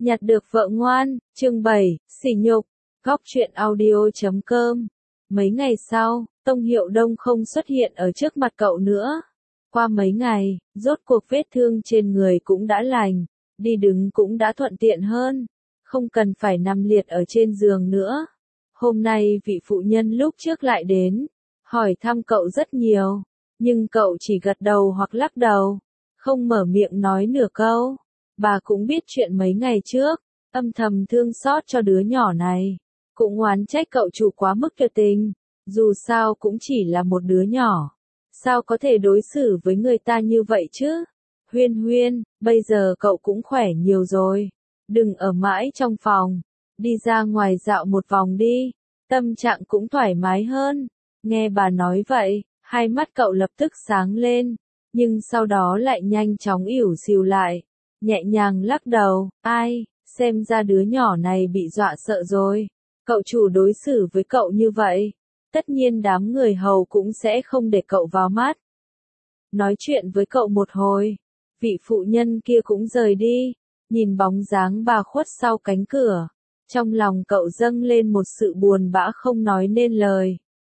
Nhặt được vợ ngoan, chương 7, sỉ nhục, góc truyện audio.com. Mấy ngày sau, Tông Hiệu Đông không xuất hiện ở trước mặt cậu nữa. Qua mấy ngày, rốt cuộc vết thương trên người cũng đã lành, đi đứng cũng đã thuận tiện hơn, không cần phải nằm liệt ở trên giường nữa. Hôm nay vị phụ nhân lúc trước lại đến, hỏi thăm cậu rất nhiều, nhưng cậu chỉ gật đầu hoặc lắc đầu, không mở miệng nói nửa câu. Bà cũng biết chuyện mấy ngày trước, âm thầm thương xót cho đứa nhỏ này, cũng oán trách cậu chủ quá mức tuyệt tình, dù sao cũng chỉ là một đứa nhỏ, sao có thể đối xử với người ta như vậy chứ? Huyên Huyên, bây giờ cậu cũng khỏe nhiều rồi, đừng ở mãi trong phòng, đi ra ngoài dạo một vòng đi, tâm trạng cũng thoải mái hơn. Nghe bà nói vậy, hai mắt cậu lập tức sáng lên, nhưng sau đó lại nhanh chóng ỉu xìu lại, nhẹ nhàng lắc đầu. Ai, xem ra đứa nhỏ này bị dọa sợ rồi, cậu chủ đối xử với cậu như vậy, tất nhiên đám người hầu cũng sẽ không để cậu vào mắt. Nói chuyện với cậu một hồi, vị phụ nhân kia cũng rời đi, nhìn bóng dáng bà khuất sau cánh cửa, trong lòng cậu dâng lên một sự buồn bã không nói nên lời.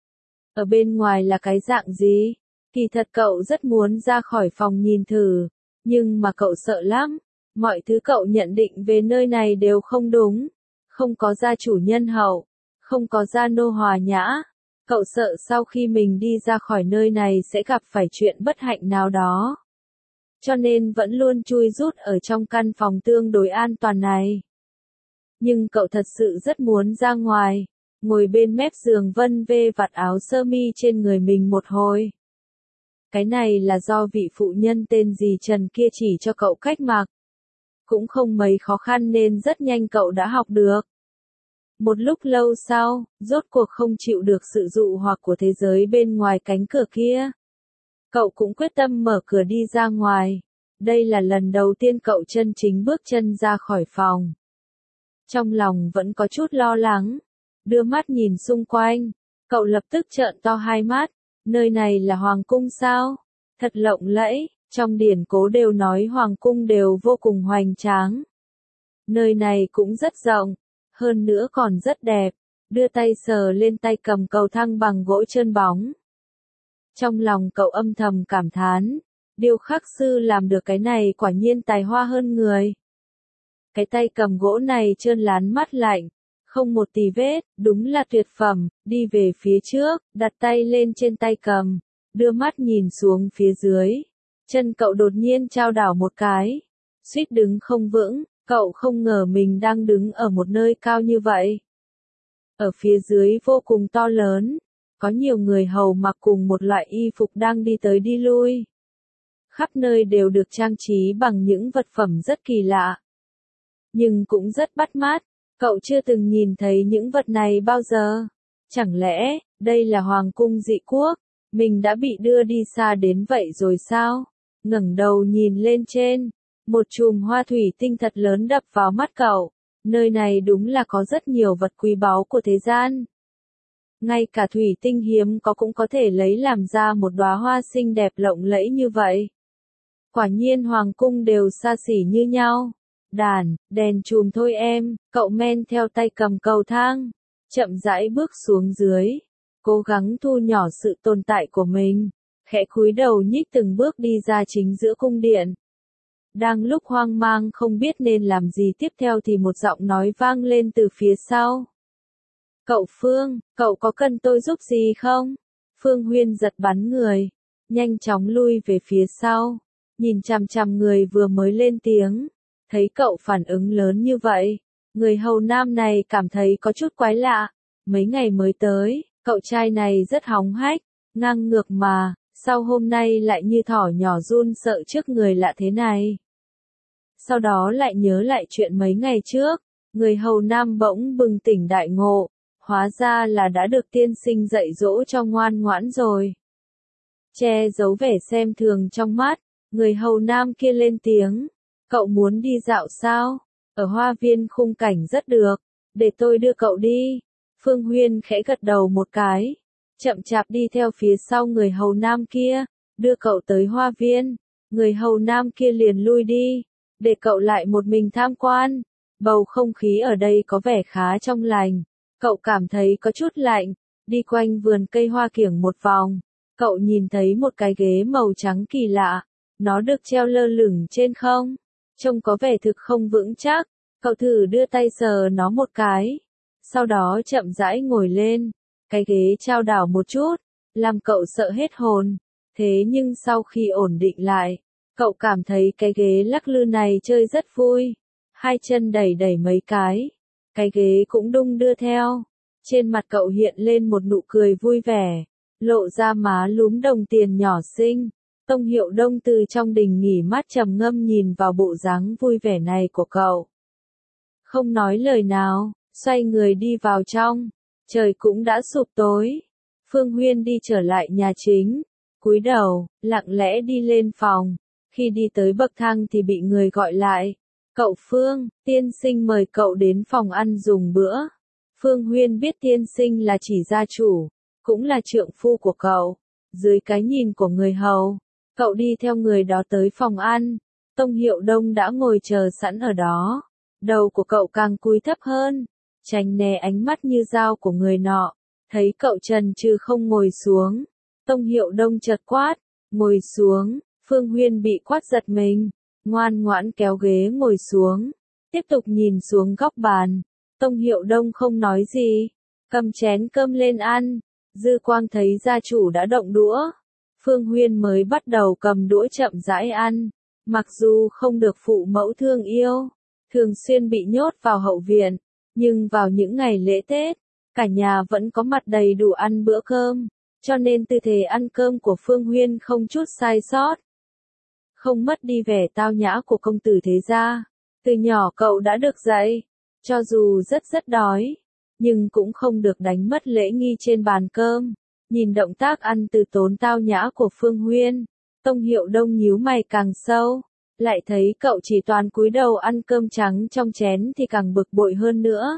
Ở bên ngoài là cái dạng gì? Kỳ thật cậu rất muốn ra khỏi phòng nhìn thử, nhưng mà cậu sợ lắm, mọi thứ cậu nhận định về nơi này đều không đúng, không có gia chủ nhân hậu, không có gia nô hòa nhã. Cậu sợ sau khi mình đi ra khỏi nơi này sẽ gặp phải chuyện bất hạnh nào đó. Cho nên vẫn luôn chui rút ở trong căn phòng tương đối an toàn này. Nhưng cậu thật sự rất muốn ra ngoài, ngồi bên mép giường vân vê vạt áo sơ mi trên người mình một hồi. Cái này là do vị phụ nhân tên dì Trần kia chỉ cho cậu cách mặc. Cũng không mấy khó khăn nên rất nhanh cậu đã học được. Một lúc lâu sau, rốt cuộc không chịu được sự dụ hoặc của thế giới bên ngoài cánh cửa kia. Cậu cũng quyết tâm mở cửa đi ra ngoài. Đây là lần đầu tiên cậu chân chính bước chân ra khỏi phòng. Trong lòng vẫn có chút lo lắng. Đưa mắt nhìn xung quanh, cậu lập tức trợn to hai mắt. Nơi này là hoàng cung sao? Thật lộng lẫy, trong điển cố đều nói hoàng cung đều vô cùng hoành tráng. Nơi này cũng rất rộng, hơn nữa còn rất đẹp, đưa tay sờ lên tay cầm cầu thang bằng gỗ trơn bóng. Trong lòng cậu âm thầm cảm thán, điêu khắc sư làm được cái này quả nhiên tài hoa hơn người. Cái tay cầm gỗ này trơn láng mắt lạnh, không một tì vết, đúng là tuyệt phẩm. Đi về phía trước, đặt tay lên trên tay cầm, đưa mắt nhìn xuống phía dưới. Chân cậu đột nhiên chao đảo một cái, suýt đứng không vững, cậu không ngờ mình đang đứng ở một nơi cao như vậy. Ở phía dưới vô cùng to lớn, có nhiều người hầu mặc cùng một loại y phục đang đi tới đi lui. Khắp nơi đều được trang trí bằng những vật phẩm rất kỳ lạ, nhưng cũng rất bắt mắt. Cậu chưa từng nhìn thấy những vật này bao giờ. Chẳng lẽ, đây là hoàng cung dị quốc, mình đã bị đưa đi xa đến vậy rồi sao? Ngẩng đầu nhìn lên trên, một chùm hoa thủy tinh thật lớn đập vào mắt cậu. Nơi này đúng là có rất nhiều vật quý báu của thế gian. Ngay cả thủy tinh hiếm có cũng có thể lấy làm ra một đóa hoa xinh đẹp lộng lẫy như vậy. Quả nhiên hoàng cung đều xa xỉ như nhau. Đèn chùm thôi em, cậu men theo tay cầm cầu thang, chậm rãi bước xuống dưới, cố gắng thu nhỏ sự tồn tại của mình, khẽ cúi đầu nhích từng bước đi ra chính giữa cung điện. Đang lúc hoang mang không biết nên làm gì tiếp theo thì một giọng nói vang lên từ phía sau. Cậu Phương, cậu có cần tôi giúp gì không? Phương Huyên giật bắn người, nhanh chóng lui về phía sau, nhìn chằm chằm người vừa mới lên tiếng. Thấy cậu phản ứng lớn như vậy, người hầu nam này cảm thấy có chút quái lạ. Mấy ngày mới tới, cậu trai này rất hóng hách, ngang ngược mà, sao hôm nay lại như thỏ nhỏ run sợ trước người lạ thế này. Sau đó lại nhớ lại chuyện mấy ngày trước, người hầu nam bỗng bừng tỉnh đại ngộ, hóa ra là đã được tiên sinh dạy dỗ cho ngoan ngoãn rồi. Che giấu vẻ xem thường trong mắt, người hầu nam kia lên tiếng. Cậu muốn đi dạo sao? Ở hoa viên khung cảnh rất được, để tôi đưa cậu đi. Phương Huyên khẽ gật đầu một cái, chậm chạp đi theo phía sau người hầu nam kia, đưa cậu tới hoa viên. Người hầu nam kia liền lui đi, để cậu lại một mình tham quan. Bầu không khí ở đây có vẻ khá trong lành. Cậu cảm thấy có chút lạnh, đi quanh vườn cây hoa kiểng một vòng. Cậu nhìn thấy một cái ghế màu trắng kỳ lạ, nó được treo lơ lửng trên không. Trông có vẻ thực không vững chắc, cậu thử đưa tay sờ nó một cái. Sau đó chậm rãi ngồi lên, cái ghế chao đảo một chút, làm cậu sợ hết hồn. Thế nhưng sau khi ổn định lại, cậu cảm thấy cái ghế lắc lư này chơi rất vui. Hai chân đẩy đẩy mấy cái ghế cũng đung đưa theo. Trên mặt cậu hiện lên một nụ cười vui vẻ, lộ ra má lúm đồng tiền nhỏ xinh. Tông Hiệu Đông từ trong đình nghỉ mát trầm ngâm nhìn vào bộ dáng vui vẻ này của cậu. Không nói lời nào, xoay người đi vào trong. Trời cũng đã sụp tối. Phương Huyên đi trở lại nhà chính, cúi đầu, lặng lẽ đi lên phòng. Khi đi tới bậc thang thì bị người gọi lại. Cậu Phương, tiên sinh mời cậu đến phòng ăn dùng bữa. Phương Huyên biết tiên sinh là chỉ gia chủ, cũng là trượng phu của cậu. Dưới cái nhìn của người hầu, cậu đi theo người đó tới phòng ăn. Tông Hiệu Đông đã ngồi chờ sẵn ở đó. Đầu của cậu càng cúi thấp hơn, tránh né ánh mắt như dao của người nọ. Thấy cậu chần chừ không ngồi xuống, Tông Hiệu Đông chợt quát, ngồi xuống. Phương Huyên bị quát giật mình, ngoan ngoãn kéo ghế ngồi xuống, tiếp tục nhìn xuống góc bàn. Tông Hiệu Đông không nói gì, cầm chén cơm lên ăn. Dư Quang thấy gia chủ đã động đũa, Phương Huyên mới bắt đầu cầm đũa chậm rãi ăn. Mặc dù không được phụ mẫu thương yêu, thường xuyên bị nhốt vào hậu viện, nhưng vào những ngày lễ Tết, cả nhà vẫn có mặt đầy đủ ăn bữa cơm, cho nên tư thế ăn cơm của Phương Huyên không chút sai sót. Không mất đi vẻ tao nhã của công tử thế gia. Từ nhỏ cậu đã được dạy, cho dù rất đói, nhưng cũng không được đánh mất lễ nghi trên bàn cơm. Nhìn động tác ăn từ tốn tao nhã của Phương Huyên, Tông Hiệu Đông nhíu mày càng sâu, lại thấy cậu chỉ toàn cúi đầu ăn cơm trắng trong chén thì càng bực bội hơn nữa.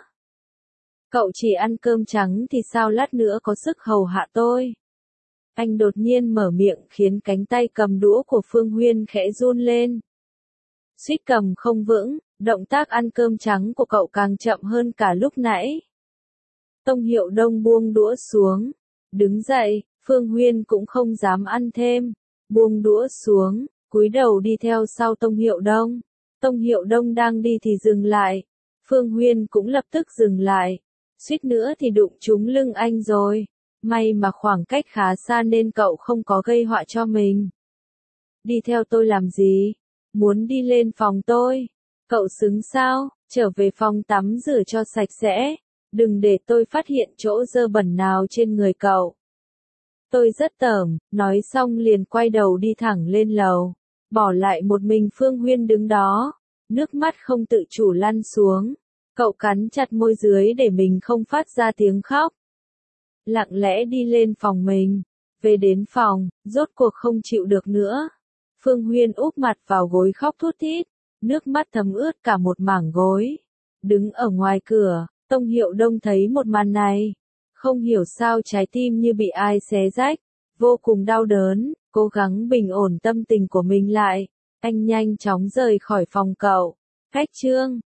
Cậu chỉ ăn cơm trắng thì sao lát nữa có sức hầu hạ tôi? Anh đột nhiên mở miệng khiến cánh tay cầm đũa của Phương Huyên khẽ run lên. Suýt cầm không vững, động tác ăn cơm trắng của cậu càng chậm hơn cả lúc nãy. Tông Hiệu Đông buông đũa xuống, đứng dậy. Phương Huyên cũng không dám ăn thêm, buông đũa xuống, cúi đầu đi theo sau Tông Hiệu Đông. Tông Hiệu Đông đang đi thì dừng lại, Phương Huyên cũng lập tức dừng lại, suýt nữa thì đụng trúng lưng anh rồi. May mà khoảng cách khá xa nên cậu không có gây họa cho mình. Đi theo tôi làm gì? Muốn đi lên phòng tôi? Cậu xứng sao? Trở về phòng tắm rửa cho sạch sẽ. Đừng để tôi phát hiện chỗ dơ bẩn nào trên người cậu. Tôi rất tởm, nói xong liền quay đầu đi thẳng lên lầu. Bỏ lại một mình Phương Huyên đứng đó. Nước mắt không tự chủ lăn xuống. Cậu cắn chặt môi dưới để mình không phát ra tiếng khóc. Lặng lẽ đi lên phòng mình. Về đến phòng, rốt cuộc không chịu được nữa. Phương Huyên úp mặt vào gối khóc thút thít, nước mắt thấm ướt cả một mảng gối. Đứng ở ngoài cửa, Tông Hiệu Đông thấy một màn này. Không hiểu sao trái tim như bị ai xé rách, vô cùng đau đớn, cố gắng bình ổn tâm tình của mình lại. Anh nhanh chóng rời khỏi phòng cậu. Khách trương.